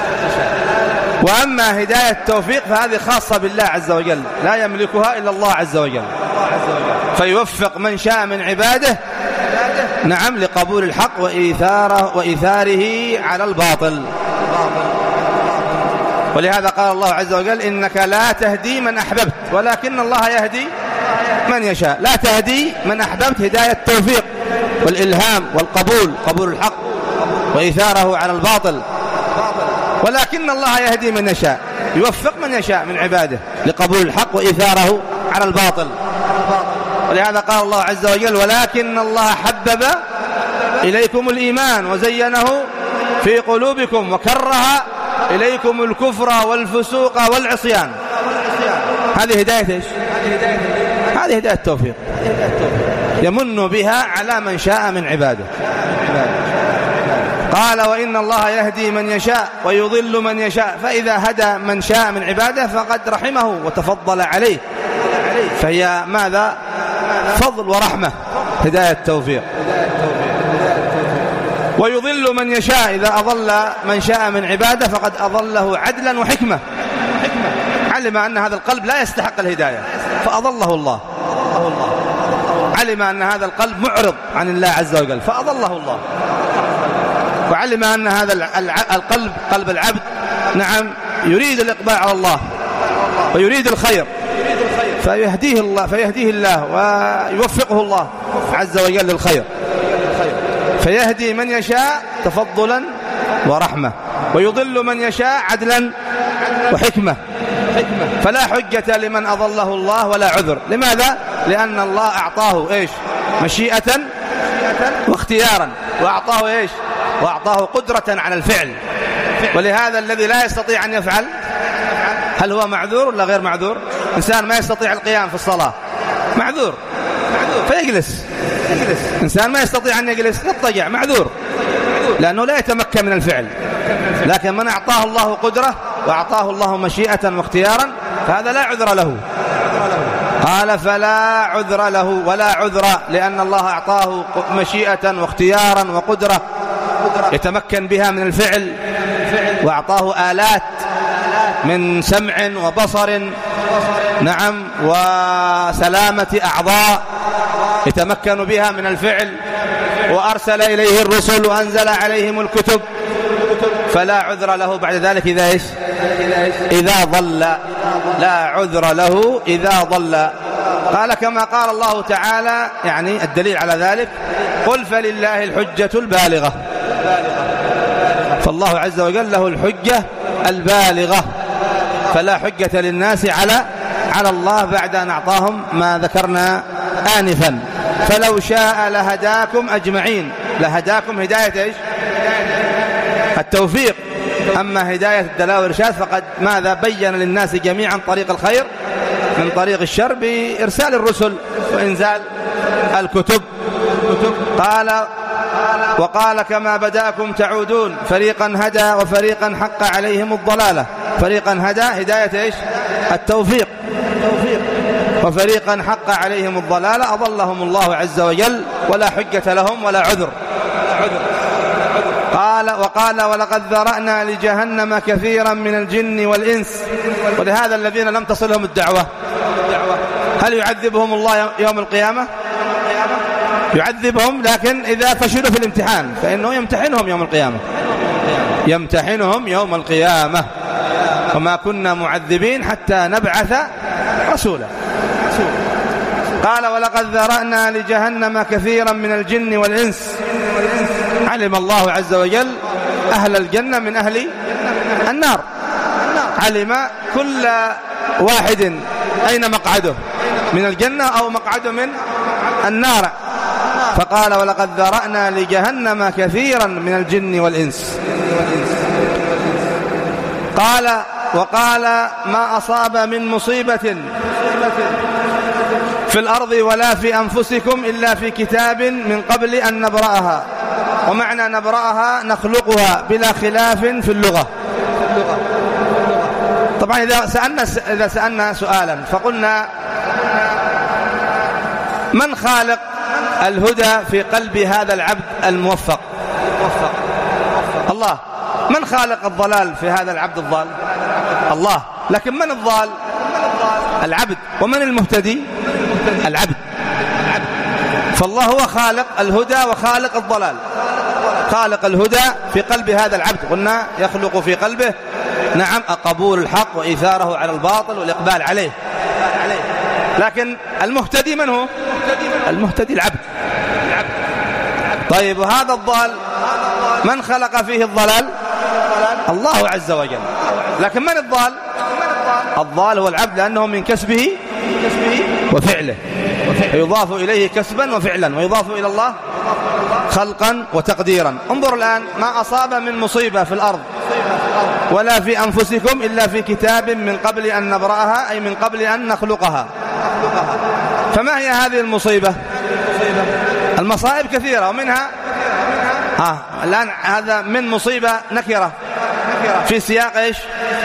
وأما هداية التوفيق فهذه خاصة بالله عز وجل لا يملكها إلا الله عز وجل، فيوفق من شاء من عباده نعم لقبول الحق وإيثاره, وإيثاره على الباطل. ولهذا قال الله عز وجل إنك لا تهدي من أحببت ولكن الله يهدي من يشاء. لا تهدي من أحببت هداية التوفيق والإلهام والقبول، قبول الحق وإيثاره على الباطل، ولكن الله يهدي من يشاء، يوفق من يشاء من عباده لقبول الحق وإيثاره على الباطل. ولهذا قال الله عز وجل ولكن الله حبب إليكم الإيمان وزينه في قلوبكم وكره إليكم الكفر والفسوق والعصيان. هذه هداية إيش؟ هذه هداية التوفيق يمن بها على من شاء من عباده. قال وإن الله يهدي من يشاء ويضل من يشاء. فإذا هدى من شاء من عباده فقد رحمه وتفضل عليه، فهي ماذا؟ فضل ورحمة هداية التوفيق. ويضل من يشاء إذا أضل من شاء من عباده فقد أضله عدلا وحكمة. علم أن هذا القلب لا يستحق الهداية فأضله الله. علم أن هذا القلب معرض عن الله عز وجل فأضله الله. وعلم أن هذا القلب قلب العبد نعم يريد الإقبال على الله ويريد الخير فيهديه الله فيهديه الله ويوفقه الله عز وجل للخير، فيهدي من يشاء تفضلا ورحمة ويضل من يشاء عدلا وحكمة، فلا حجة لمن أضله الله ولا عذر. لماذا؟ لأن الله أعطاه إيش؟ مشيئة واختيارا، وأعطاه إيش؟ وأعطاه قدرة على الفعل. ولهذا الذي لا يستطيع أن يفعل هل هو معذور ولا غير معذور؟ إنسان ما يستطيع القيام في الصلاة معذور فيجلس، إنسان ما يستطيع أن يجلس يضطجع معذور لأنه لا يتمكن من الفعل. لكن من أعطاه الله قدرة وأعطاه الله مشيئة واختيارا فهذا لا عذر له. قال فلا عذر له ولا عذر، لأن الله أعطاه مشيئة واختيارا وقدرة يتمكن بها من الفعل، وأعطاه آلات من سمع وبصر، نعم، وسلامة أعضاء يتمكن بها من الفعل، وأرسل إليه الرسل وأنزل عليهم الكتب، فلا عذر له بعد ذلك إذا إيش؟ إذا ضل. لا عذر له إذا ضل. قال كما قال الله تعالى، يعني الدليل على ذلك: قل فلله الحجة البالغة. فالله عز وجل له الحجة البالغة، فلا حجة للناس على على الله بعد أن أعطاهم ما ذكرنا آنفا. فلو شاء لهداكم أجمعين. لهداكم هداية إيش؟ التوفيق. أما هداية الدلالة والإرشاد فقد ماذا بين للناس جميعا طريق الخير من طريق الشر بإرسال الرسل وإنزال الكتب. قال وقال كما بدأكم تعودون، فريقا هدى وفريقا حق عليهم الضلالة. فريقا هدى هداية إيش؟ التوفيق، وفريقا حق عليهم الضلالة أضلهم الله عز وجل ولا حجة لهم ولا عذر. قال وقال ولقد ذرأنا لجهنم كثيرا من الجن والإنس. ولهذا الذين لم تصلهم الدعوة هل يعذبهم الله يوم القيامة؟ يعذبهم، لكن إذا فشلوا في الامتحان فإنه يمتحنهم يوم القيامة. يمتحنهم يوم القيامة. وما كنا معذبين حتى نبعث رسولا. قال ولقد ذرأنا لجهنم كثيرا من الجن والإنس. علم الله عز وجل أهل الجنة من أهل النار، علم كل واحد أين مقعده من الجنة أو مقعده من النار. فقال ولقد ذرأنا لجهنم كثيرا من الجن والإنس. قال وقال ما أصاب من مصيبة في الأرض ولا في أنفسكم إلا في كتاب من قبل أن نبرأها. ومعنى نبرأها نخلقها بلا خلاف في اللغة. طبعا إذا سألنا, إذا سألنا سؤالا فقلنا من خالق الهدى في قلب هذا العبد الموفق؟ الله. من خالق الضلال في هذا العبد الضال؟ الله. لكن من الضال؟ العبد. ومن المهتدي؟ العبد. فالله هو خالق الهدى وخالق الضلال. خالق الهدى في قلب هذا العبد، قلنا يخلق في قلبه نعم قبول الحق وإيثاره على الباطل والإقبال عليه. لكن المهتدي من هو؟ المهتدي العبد. طيب وهذا الضال من خلق فيه الضلال؟ الله عز وجل. لكن من الضال؟ الضال هو العبد، لأنه من كسبه وفعله، يضاف إليه كسبا وفعلا، ويضاف إلى الله خلقا وتقديرا. انظر الآن ما أصاب من مصيبة في الأرض ولا في أنفسكم إلا في كتاب من قبل أن نبرأها، أي من قبل أن نخلقها. فما هي هذه المصيبة؟ المصائب كثيرة، ومنها آه الآن هذا من مصيبة نكرة في سياق إيش؟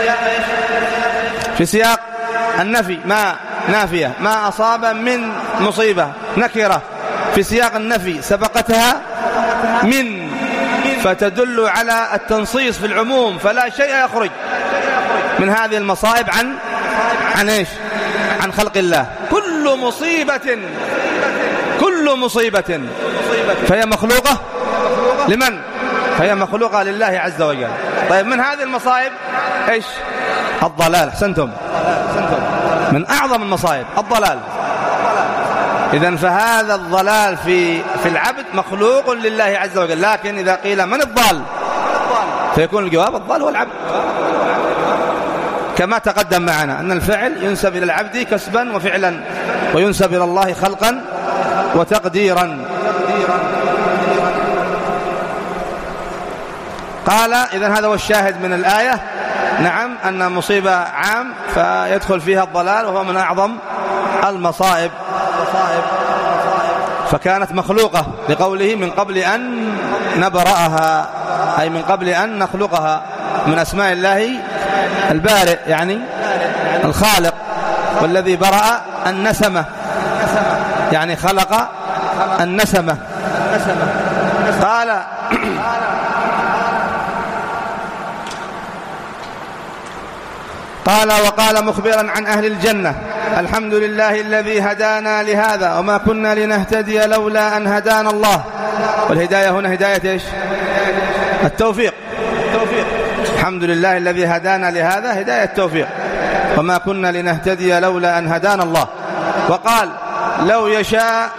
في سياق النفي. ما نافية، ما أصاب من مصيبة نكرة في سياق النفي سبقتها من، فتدل على التنصيص في العموم، فلا شيء يخرج من هذه المصائب عن عن إيش؟ عن خلق الله. كل مصيبة كل مصيبة فهي مخلوقة لمن؟ فهي مخلوقة لله عز وجل. طيب من هذه المصائب إيش؟ الضلال. أحسنتم. من أعظم المصائب الضلال. إذن فهذا الضلال في في العبد مخلوق لله عز وجل. لكن إذا قيل من الضال؟ فيكون الجواب الضال هو العبد، كما تقدم معنا أن الفعل ينسب إلى العبد كسبا وفعلا، وينسب إلى الله خلقا وتقديرا. قال إذن هذا هو الشاهد من الآية، نعم أن مصيبة عام فيدخل فيها الضلال وهو من أعظم المصائب، فكانت مخلوقة لقوله من قبل أن نبرأها، أي من قبل أن نخلقها، من أسماء الله البارئ يعني الخالق، والذي برأ النسمة يعني خلق النسمة. قال قال وقال مخبرا عن أهل الجنة الحمد لله الذي هدانا لهذا وما كنا لنهتدي لولا أن هدانا الله. والهداية هنا هداية إيش؟ التوفيق. الحمد لله الذي هدانا لهذا هداية التوفيق، وما كنا لنهتدي لولا أن هدانا الله. وقال لو يشاء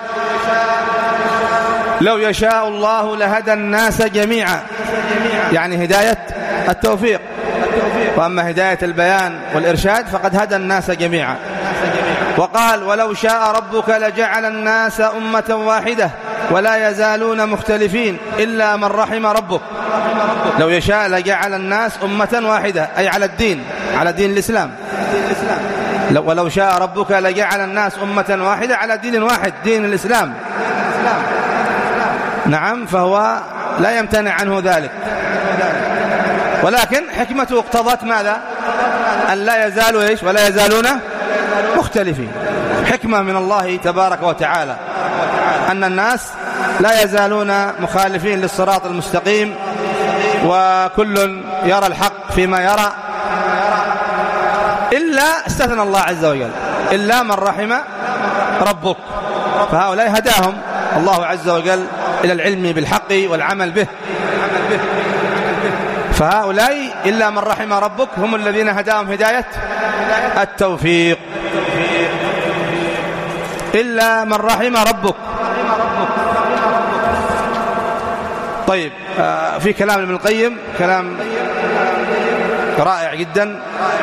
لو يشاء الله لهدى الناس جميعا، يعني هداية التوفيق. وأما هداية البيان والإرشاد فقد هدى الناس جميعا. وقال ولو شاء ربك لجعل الناس أمة واحدة ولا يزالون مختلفين إلا من رحم ربك. لو يشاء لجعل الناس أمة واحدة، أي على الدين، على دين الإسلام. ولو شاء ربك لجعل الناس أمة واحدة على دين واحد، دين الإسلام. نعم، فهو لا يمتنع عنه ذلك، ولكن حكمته اقتضت ماذا؟ أن لا يزالوا إيش؟ ولا يزالون مختلفين. حكمة من الله تبارك وتعالى أن الناس لا يزالون مخالفين للصراط المستقيم، وكل يرى الحق فيما يرى، إلا استثنى الله عز وجل إلا من رحم ربك، فهؤلاء هداهم الله عز وجل إلى العلم بالحق والعمل به. فهؤلاء إلا من رحم ربك هم الذين هداهم هداية التوفيق، إلا من رحم ربك. طيب، في كلام ابن القيم كلام رائع جدا.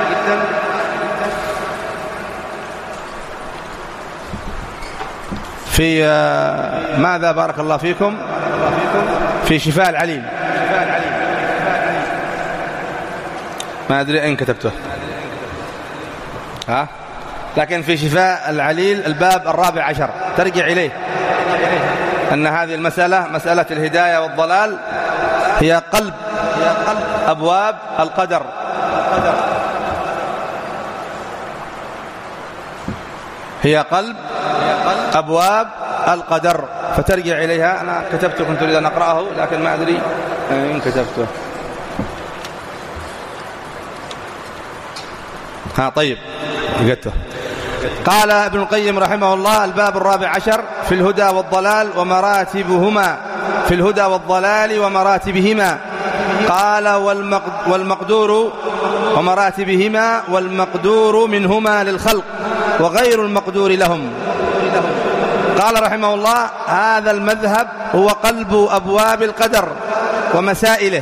في ماذا بارك الله فيكم؟ في شفاء العليل. ما أدري أين كتبته، ها؟ لكن في شفاء العليل الباب الرابع عشر ترجع إليه، أن هذه المسألة مسألة الهداية والضلال هي قلب أبواب القدر. هي قلب أبواب القدر، فترجع إليها. أنا كتبته، كنت أريد أن أقرأه لكن ما أدري أين كتبته. ها طيب، لقيته. قال ابن القيم رحمه الله الباب الرابع عشر في الهدى والضلال ومراتبهما، في الهدى والضلال ومراتبهما. قال والمقدور ومراتبهما والمقدور منهما للخلق وغير المقدور لهم. قال رحمه الله هذا المذهب هو قلب أبواب القدر ومسائله،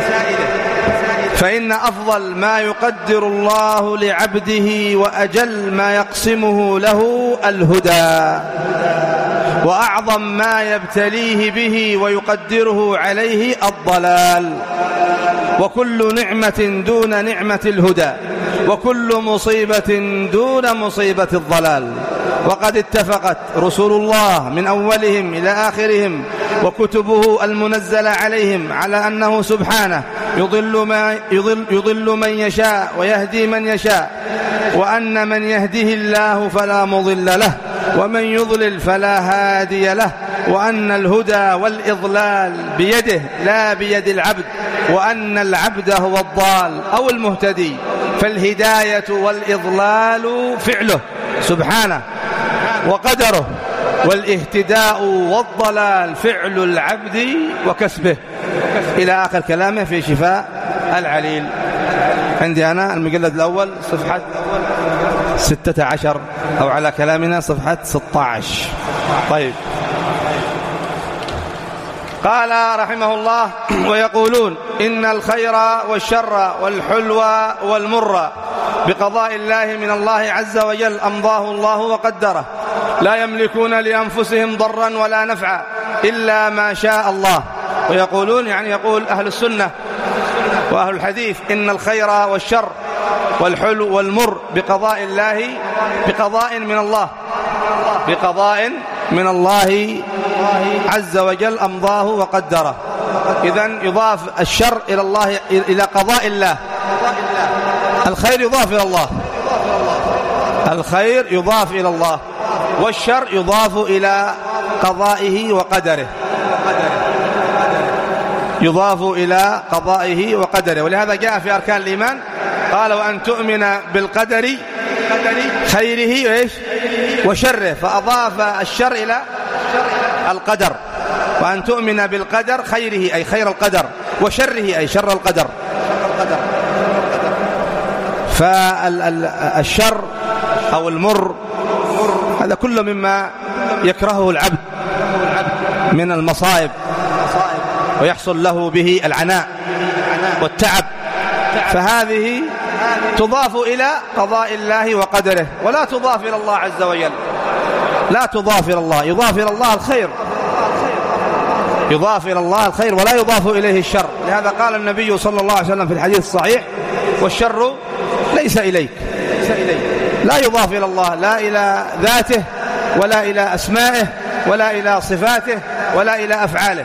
فإن أفضل ما يقدر الله لعبده وأجل ما يقسمه له الهدى، وأعظم ما يبتليه به ويقدره عليه الضلال، وكل نعمة دون نعمة الهدى، وكل مصيبة دون مصيبة الضلال. وقد اتفقت رسول الله من أولهم إلى آخرهم وكتبه المنزلة عليهم على أنه سبحانه يضل, ما يضل, يضل من يشاء ويهدي من يشاء، وأن من يهده الله فلا مضل له ومن يضلل فلا هادي له، وأن الهدى والإضلال بيده لا بيد العبد، وأن العبد هو الضال أو المهتدي، فالهداية والإضلال فعله سبحانه وقدره، والاهتداء والضلال فعل العبد وكسبه، إلى آخر كلامه في شفاء العليل. عندي أنا المجلد الأول صفحة ستة عشر، أو على كلامنا صفحة ستة عشر. طيب، قال رحمه الله: ويقولون إن الخير والشر والحلو والمر بقضاء الله من الله عز وجل أمضاه الله وقدره، لا يملكون لأنفسهم ضرا ولا نفعا إلا ما شاء الله. ويقولون يعني يقول أهل السنة وأهل الحديث إن الخير والشر والحلو والمر بقضاء الله بقضاء من الله بقضاء من الله عز وجل أمضاه وقدره. إذن يضاف الشر إلى الله، إلى قضاء الله. الخير يضاف إلى الله الخير يضاف إلى الله والشر يضاف إلى قضائه وقدره يضاف إلى قضائه وقدره. ولهذا جاء في أركان الإيمان قال: وأن تؤمن بالقدر خيره وشره، فأضاف الشر إلى القدر. وأن تؤمن بالقدر خيره أي خير القدر، وشره أي شر القدر. فالشر أو المر هذا كله مما يكرهه العبد من المصائب ويحصل له به العناء والتعب، فهذه تضاف إلى قضاء الله وقدره ولا تضاف إلى الله عز وجل. لا تضاف إلى الله، يضاف إلى الله الخير يضاف إلى الله الخير ولا يضاف إليه الشر. لهذا قال النبي صلى الله عليه وسلم في الحديث الصحيح: والشر ليس إليك. لا يضاف إلى الله، لا إلى ذاته ولا إلى أسمائه ولا إلى صفاته ولا إلى أفعاله،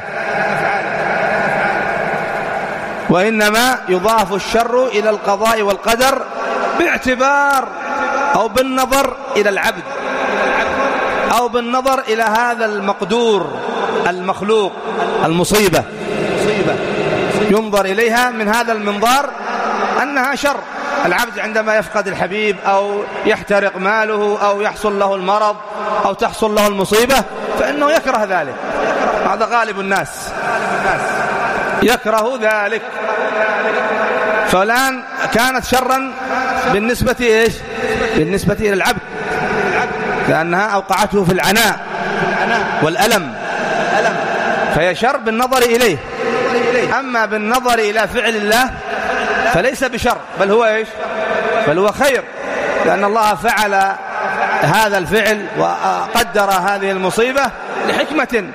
وإنما يضاف الشر إلى القضاء والقدر باعتبار أو بالنظر إلى العبد أو بالنظر إلى هذا المقدور المخلوق المصيبة، ينظر إليها من هذا المنظار أنها شر. العبد عندما يفقد الحبيب أو يحترق ماله أو يحصل له المرض أو تحصل له المصيبة فإنه يكره ذلك. هذا غالب الناس يكره ذلك. فالآن كانت شرا بالنسبة إيش؟ بالنسبة إلى العبد، لأنها أوقعته في العناء والألم، فهي شر بالنظر إليه. أما بالنظر إلى فعل الله فليس بشر، بل هو إيش؟ بل هو خير، لأن الله فعل هذا الفعل وقدر هذه المصيبة لحكمة،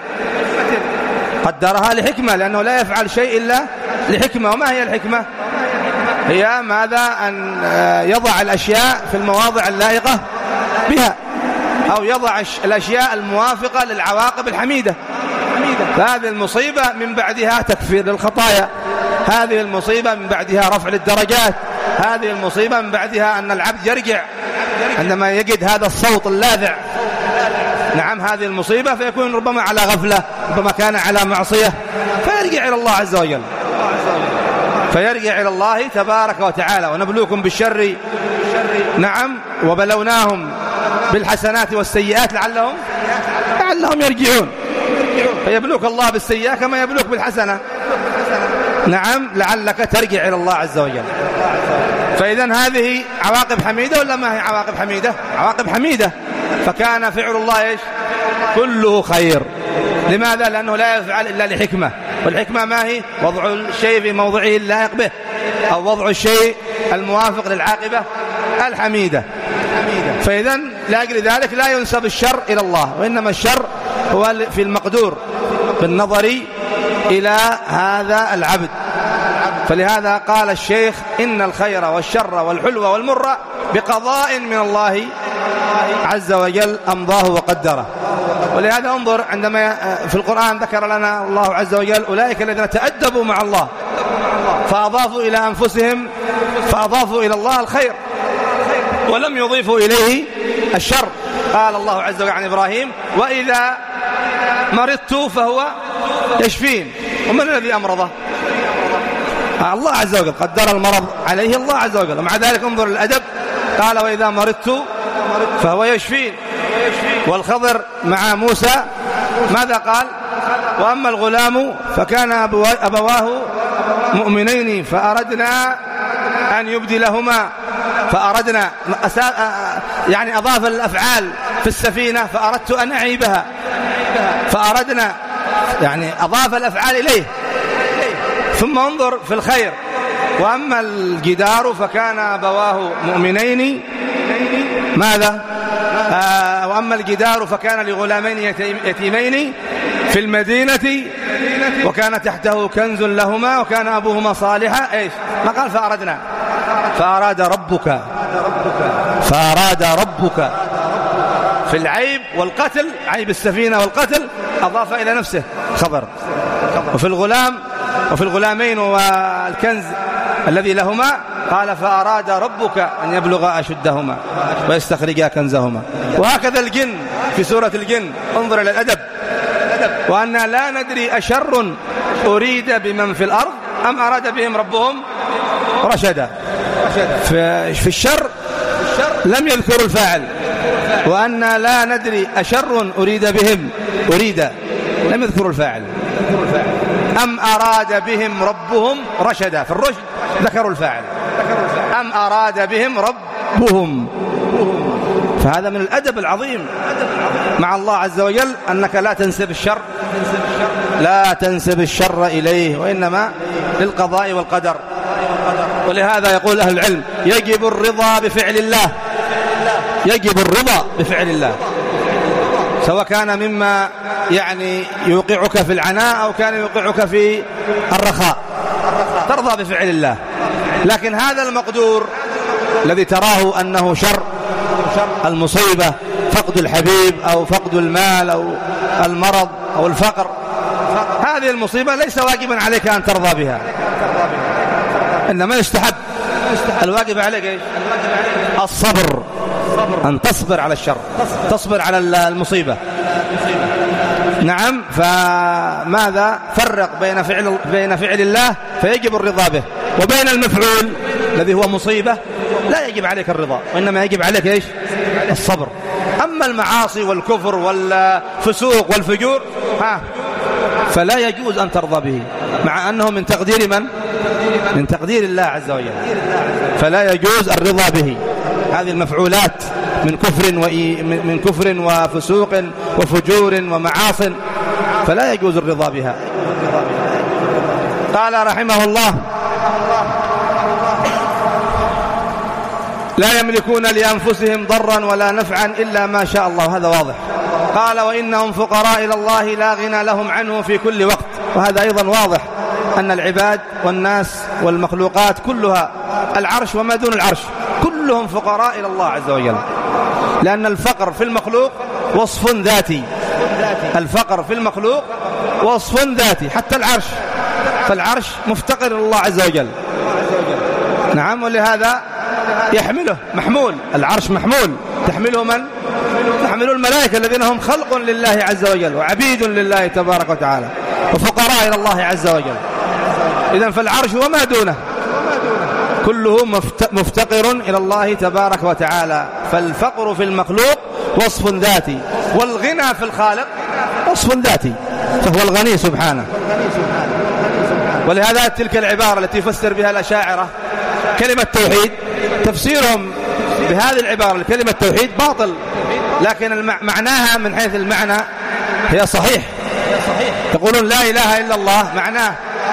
قدرها لحكمة، لأنه لا يفعل شيء إلا لحكمة. وما هي الحكمة؟ هي ماذا؟ أن يضع الأشياء في المواضع اللائقة بها، أو يضع الأشياء الموافقة للعواقب الحميدة. فهذه المصيبة من بعدها تكفير للخطايا، هذه المصيبة من بعدها رفع للدرجات، هذه المصيبة من بعدها أن العبد يرجع عندما يجد هذا الصوت اللاذع. نعم، هذه المصيبة فيكون ربما على غفلة، ربما كان على معصية، فيرجع إلى الله عز وجل فيرجع إلى الله تبارك وتعالى. ونبلوكم بالشر نعم وبلوناهم بالحسنات والسيئات لعلهم لعلهم يرجعون. فيبلوك الله بالسيئة كما يبلوك بالحسنة، نعم، لعلك ترجع إلى الله عز وجل. فإذن هذه عواقب حميدة ولا ما هي عواقب حميدة؟ عواقب حميدة. فكان فعل الله إيش؟ كله خير. لماذا؟ لأنه لا يفعل إلا لحكمة، والحكمة ما هي؟ وضع الشيء في موضعه اللائق به، أو وضع الشيء الموافق للعاقبة الحميدة. فإذن لأجل ذلك لا ينسب الشر إلى الله، وإنما الشر هو في المقدور بالنظر إلى هذا العبد. فلهذا قال الشيخ: إن الخير والشر والحلو والمر بقضاء من الله عز وجل أمضاه وقدره. ولهذا انظر عندما في القرآن ذكر لنا الله عز وجل أولئك الذين تأدبوا مع الله فأضافوا إلى أنفسهم فأضافوا إلى الله الخير ولم يضيفوا إليه الشر. قال الله عز وجل عن إبراهيم: وإذا مرضت فهو يشفين. ومن الذي أمرضه؟ الله عز وجل قدر المرض عليه الله عز وجل. ومع ذلك انظر الأدب، قال: وإذا مرضت فهو يشفين. والخضر مع موسى ماذا قال؟ وأما الغلام فكان أبواه مؤمنين فأردنا أن يبدلهما فأردنا يعني أضاف الأفعال في السفينة فأردت أن أعيبها فأردنا يعني أضاف الأفعال إليه. ثم انظر في الخير: وأما الجدار فكان أبواه مؤمنين ماذا؟ آه وأما الجدار فكان لغلامين يتيمين في المدينة وكان تحته كنز لهما وكان أبوهما صالحا. إيش ما قال؟ فأردنا فأراد ربك فأراد ربك في العيب والقتل، عيب السفينة والقتل، أضاف إلى نفسه خبر. وفي الغلام وفي الغلامين والكنز الذي لهما قال فأراد ربك أن يبلغ أشدهما ويستخرجا كنزهما. وهكذا الجن في سورة الجن، انظر إلى الأدب: وأنا لا ندري أشر أريد بمن في الأرض أم أراد بهم ربهم رشدا. في الشر لم يذكروا الفاعل، وأنا لا ندري أشر أريد بهم، أريد لم يذكروا الفاعل. أم أراد بهم ربهم رشدا، في الرشد ذكروا الفاعل. أم أراد بهم ربهم. فهذا من الأدب العظيم مع الله عز وجل أنك لا تنسب الشر لا تنسب الشر إليه، وإنما للقضاء والقدر. ولهذا يقول أهل العلم: يجب الرضا بفعل الله، يجب الرضا بفعل الله، سواء كان مما يعني يوقعك في العناء أو كان يوقعك في الرخاء، ترضى بفعل الله. لكن هذا المقدور الذي تراه أنه شر، المصيبة، فقد الحبيب أو فقد المال أو المرض أو الفقر، هذه المصيبة ليس واجبا عليك أن ترضى بها، إنما يستحب. الواجب عليك إيش؟ الصبر، أن تصبر على الشر، تصبر على المصيبة. نعم. فماذا؟ فرق بين فعل بين فعل الله فيجب الرضا به، وبين المفعول الذي هو مصيبة لا يجب عليك الرضا، وإنما يجب عليك إيش؟ الصبر. أما المعاصي والكفر والفسوق والفجور ها فلا يجوز أن ترضى به، مع أنه من تقدير من؟ من تقدير الله عز وجل، فلا يجوز الرضا به. هذه المفعولات من كفر من كفر وفسوق وفجور ومعاصٍ فلا يجوز الرضا بها. قال رحمه الله: لا يملكون لأنفسهم ضرا ولا نفعا إلا ما شاء الله. هذا واضح. قال: وإنهم فقراء إلى الله لا غنى لهم عنه في كل وقت. وهذا أيضا واضح أن العباد والناس والمخلوقات كلها، العرش وما دون العرش، كلهم فقراء إلى الله عز وجل، لأن الفقر في المخلوق وصف ذاتي. الفقر في المخلوق وصف ذاتي، حتى العرش، فالعرش مفتقر إلى الله عز وجل. نعم. ولهذا يحمله محمول، العرش محمول، تحمله من؟ تحمله الملائكة الذين هم خلق لله عز وجل وعبيد لله تبارك وتعالى وفقراء إلى الله عز وجل. إذن فالعرش وما دونه كله مفتقر إلى الله تبارك وتعالى. فالفقر في المخلوق وصف ذاتي، والغنى في الخالق وصف ذاتي، فهو الغني سبحانه. ولهذا تلك العبارة التي يفسر بها الأشاعرة كلمة توحيد، تفسيرهم بهذه العبارة لكلمة توحيد باطل، لكن معناها من حيث المعنى هي صحيح. يقولون لا إله إلا الله، معناه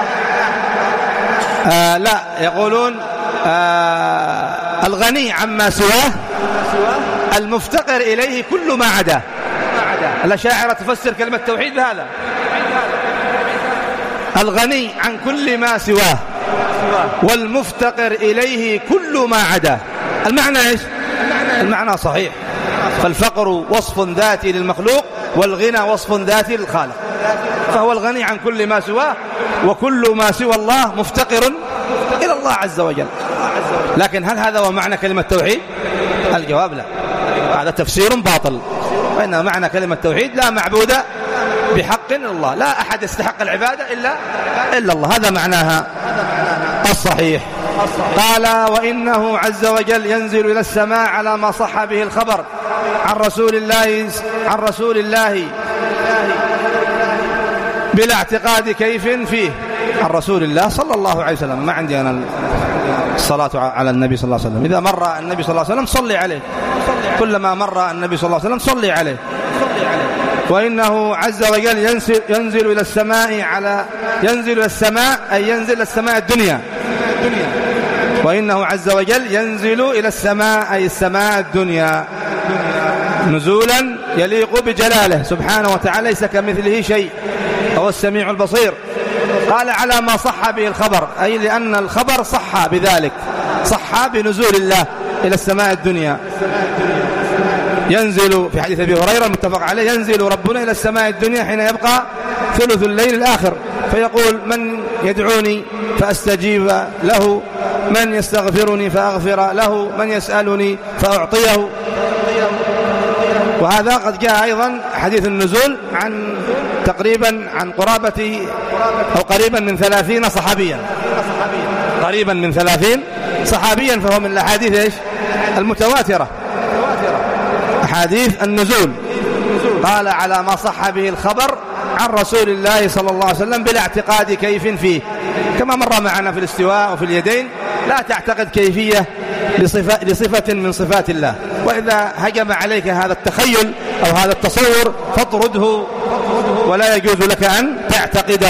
آه لا يقولون آه الغني عما سواه، المفتقر إليه كل ما عداه. الأشاعرة تفسر كلمة توحيد بهذا: الغني عن كل ما سواه والمفتقر إليه كل ما عداه. المعنى إيش؟ المعنى صحيح. فالفقر وصف ذاتي للمخلوق والغنى وصف ذاتي للخالق، فهو الغني عن كل ما سواه، وكل ما سوى الله مفتقر إلى الله عز وجل. لكن هل هذا هو معنى كلمة توحيد؟ الجواب لا، هذا تفسير باطل. وإنما معنى كلمة توحيد لا معبود بحق إلا الله، لا أحد يستحق العبادة إلا إلا الله، هذا معناها الصحيح. قال: وإنه عز وجل ينزل إلى السماء على ما صح به الخبر عن رسول الله عن رسول الله بلا اعتقاد كيف فيه. عن رسول الله صلى الله عليه وسلم. ما عندي أنا الصلاة على النبي صلى الله عليه وسلم. إذا مر النبي صلى الله عليه وسلم صلي عليه، كلما مر النبي صلى الله عليه وسلم صلي عليه. وإنه عز وجل ينزل, ينزل إلى السماء على ينزل إلى السماء أي ينزل إلى السماء الدنيا. وإنه عز وجل ينزل إلى السماء أي السماء الدنيا نزولا يليق بجلاله سبحانه وتعالى، ليس كمثله شيء، هو السميع البصير. قال على ما صح به الخبر، أي لأن الخبر صح بذلك، صح بنزول الله إلى السماء الدنيا. ينزل في حديث أبي هريرة المتفق عليه، ينزل ربنا إلى السماء الدنيا حين يبقى ثلث الليل الآخر فيقول من يدعوني فأستجيب له، من يستغفرني فأغفر له، من يسألني فأعطيه. وهذا قد جاء أيضا حديث النزول عن تقريبا عن قرابة أو قريبا من ثلاثين صحابيا، قريبا من ثلاثين صحابيا، فهو من الأحاديث إيش المتواترة، أحاديث النزول. قال على ما صح به الخبر عن رسول الله صلى الله عليه وسلم بلا اعتقاد كيف فيه، كما مر معنا في الاستواء وفي اليدين، لا تعتقد كيفية لصفة, لصفة من صفات الله. وإذا هجم عليك هذا التخيل أو هذا التصور فاطرده، ولا يجوز لك أن تعتقده.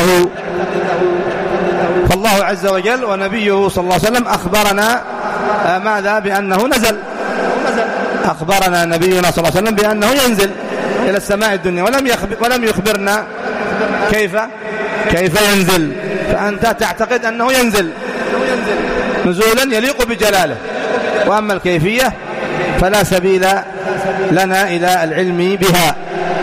فالله عز وجل ونبيه صلى الله عليه وسلم أخبرنا ماذا؟ بأنه نزل. أخبرنا نبينا صلى الله عليه وسلم بأنه ينزل إلى السماء الدنيا، ولم يخبر ولم يخبرنا كيف كيف ينزل. فأنت تعتقد أنه ينزل نزولا يليق بجلاله، وأما الكيفية فلا سبيل لنا إلى العلم بها.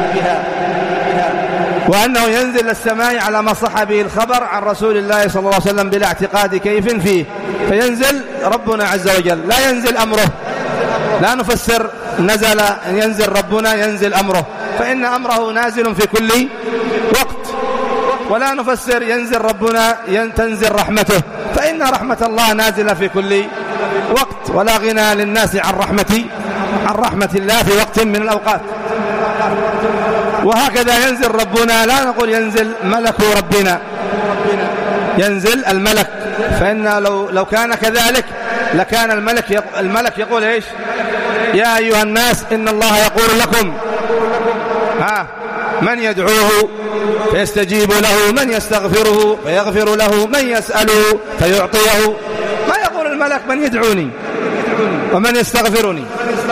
وأنه ينزل السماء على ما صح به الخبر عن رسول الله صلى الله عليه وسلم بلا اعتقاد كيف فيه. فينزل ربنا عز وجل، لا ينزل أمره، لا نفسر نزل ينزل ربنا ينزل أمره، فإن أمره نازل في كل وقت. ولا نفسر ينزل ربنا تنزل رحمته، فإن رحمة الله نازلة في كل وقت، ولا غنى للناس عن رحمة عن رحمة الله في وقت من الأوقات. وهكذا ينزل ربنا، لا نقول ينزل ملك ربنا، ينزل الملك، فإن لو لو كان كذلك لكان الملك يق... الملك يقول إيش؟ يا أيها الناس إن الله يقول لكم ها من يدعوه فيستجيب له، من يستغفره فيغفر له، من يسأله فيعطيه. ما يقول الملك من يدعوني ومن يستغفرني.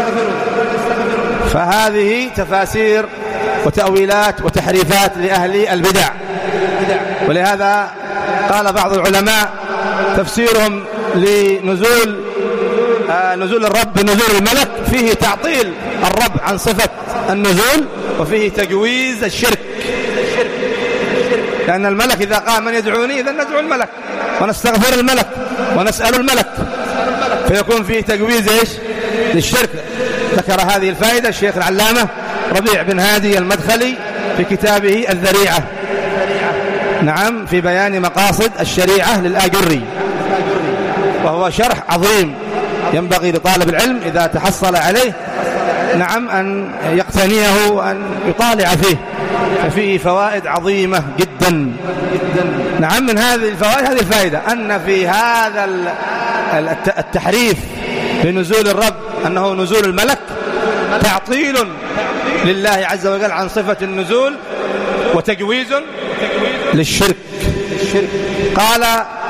فهذه تفاسير وتأويلات وتحريفات لأهل البدع. ولهذا قال بعض العلماء تفسيرهم لنزول آه نزول الرب بنزول الملك فيه تعطيل الرب عن صفة النزول، وفيه تجويز الشرك، لأن الملك إذا قال من يدعوني إذا ندعو الملك ونستغفر الملك ونسأل الملك، فيكون فيه تجويز إيش للشرك. ذكر هذه الفائدة الشيخ العلامة ربيع بن هادي المدخلي في كتابه الذريعة، نعم، في بيان مقاصد الشريعة للآجري، وهو شرح عظيم ينبغي لطالب العلم إذا تحصل عليه نعم أن يقتنيه وأن يطالع فيه، ففيه فوائد عظيمة جدا. نعم، من هذه الفوائد هذه الفائدة أن في هذا التحريف بنزول الرب أنه نزول الملك تعطيل لله عز وجل عن صفة النزول وتجويز للشرك. قال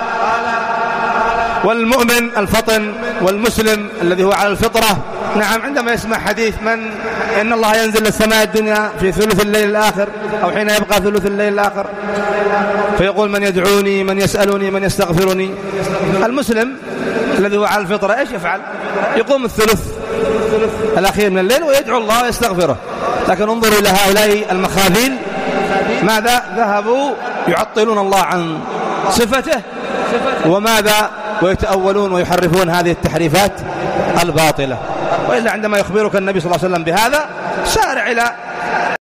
والمؤمن الفطن والمسلم الذي هو على الفطرة، نعم، عندما يسمع حديث من إن الله ينزل للسماء الدنيا في ثلث الليل الآخر أو حين يبقى ثلث الليل الآخر فيقول من يدعوني من يسألني من يستغفرني، المسلم الذي هو على الفطرة إيش يفعل؟ يقوم الثلث الأخير من الليل ويدعو الله ويستغفره. لكن انظروا إلى هؤلاء المخاذيل ماذا؟ ذهبوا يعطلون الله عن صفته، وماذا؟ ويتأولون ويحرفون هذه التحريفات الباطلة. وإلا عندما يخبرك النبي صلى الله عليه وسلم بهذا سارع إلى